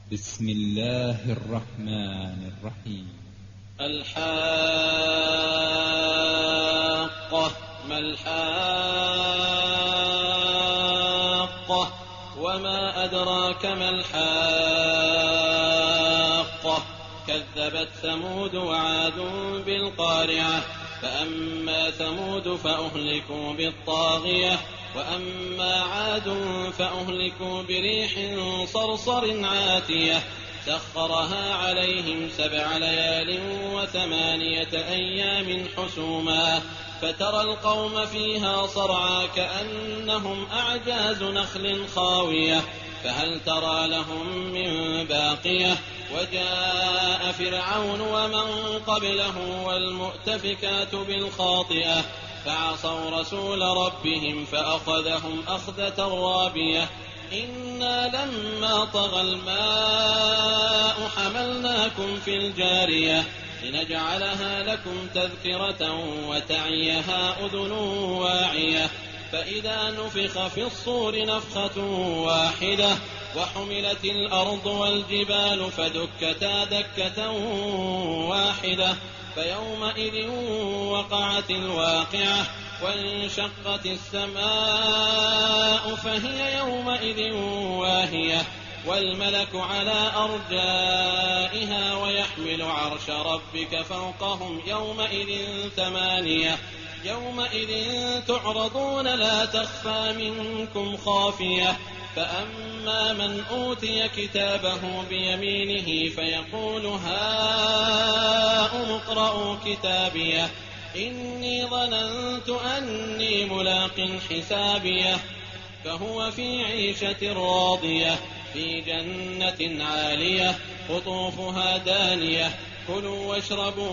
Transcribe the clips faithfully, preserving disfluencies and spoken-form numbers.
بسم الله الرحمن الرحيم. الحاقة. ما الحاقة وما أدراك ما الحاقة. كذبت ثمود وعاد بالقارعة. فأما ثمود فأهلكوا بالطاغية وأما عاد فأهلكوا بريح صرصر عاتية سخرها عليهم سبع ليال وثمانية أيام حسوما فترى القوم فيها صرعى كأنهم أعجاز نخل خاوية فهل ترى لهم من باقية. وجاء فرعون ومن قبله والمؤتفكات بالخاطئة فعصوا رسول ربهم فأخذهم أخذة رابية. إنا لما طغى الماء حملناكم في الجارية لنجعلها لكم تذكرة وتعيها أذن واعية. فإذا نفخ في الصور نفخة واحدة وحملت الأرض والجبال فدكتا دكة واحدة فيومئذ وقعت الواقعة وانشقت السماء فهي يومئذ واهية والملك على أرجائها ويحمل عرش ربك فوقهم يومئذ ثمانية. يومئذ تعرضون لا تخفى منكم خافية. فأما من أوتي كتابه بيمينه فيقول هاؤم اقرءوا كتابيه إني ظننت أني ملاق حسابيه. فهو في عيشة راضية في جنة عالية قطوفها دانية كلوا واشربوا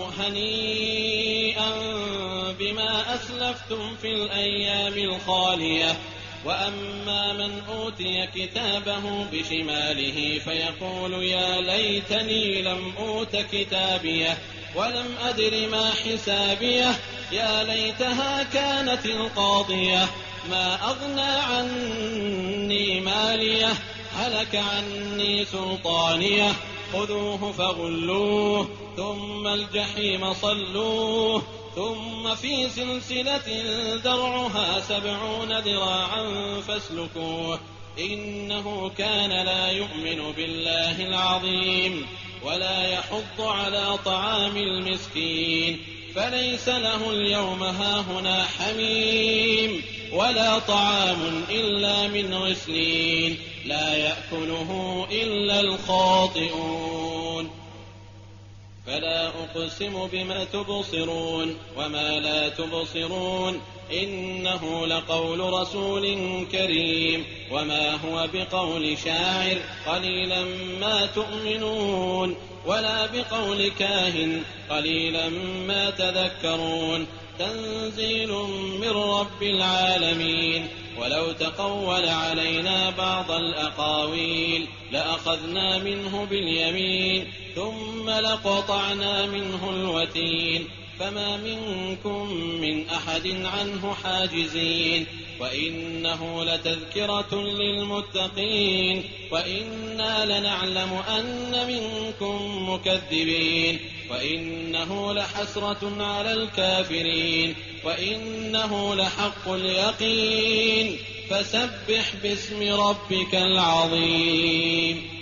هنيئا بما أسلفتم في الأيام الخالية. وأما من أوتي كتابه بشماله فيقول يا ليتني لم أوت كتابيه ولم أدر ما حسابيه يا ليتها كانت القاضية ما أغنى عني ماليه هلك عني سلطانيه خذوه فغلوه ثم الجحيم صلوه ثم في سلسلة ذرعها سبعون ذراعا فاسلكوه إنه كان لا يؤمن بالله العظيم ولا يحض على طعام المسكين فليس له اليوم هاهنا حميم ولا طعام إلا من غسلين لا يأكله إلا الخاطئون. فلا أقسم بما تبصرون وما لا تبصرون إنه لقول رسول كريم وما هو بقول شاعر قليلا ما تؤمنون ولا بقول كاهن قليلا ما تذكرون تنزيل من رب العالمين. ولو تقول علينا بعض الأقاويل لأخذنا منه باليمين ثم لقطعنا منه الوتين فما منكم من أحد عنه حاجزين. وإنه لتذكرة للمتقين وإنا لنعلم أن منكم مكذبين وإنه لحسرة على الكافرين وإنه لحق اليقين فسبح باسم ربك العظيم.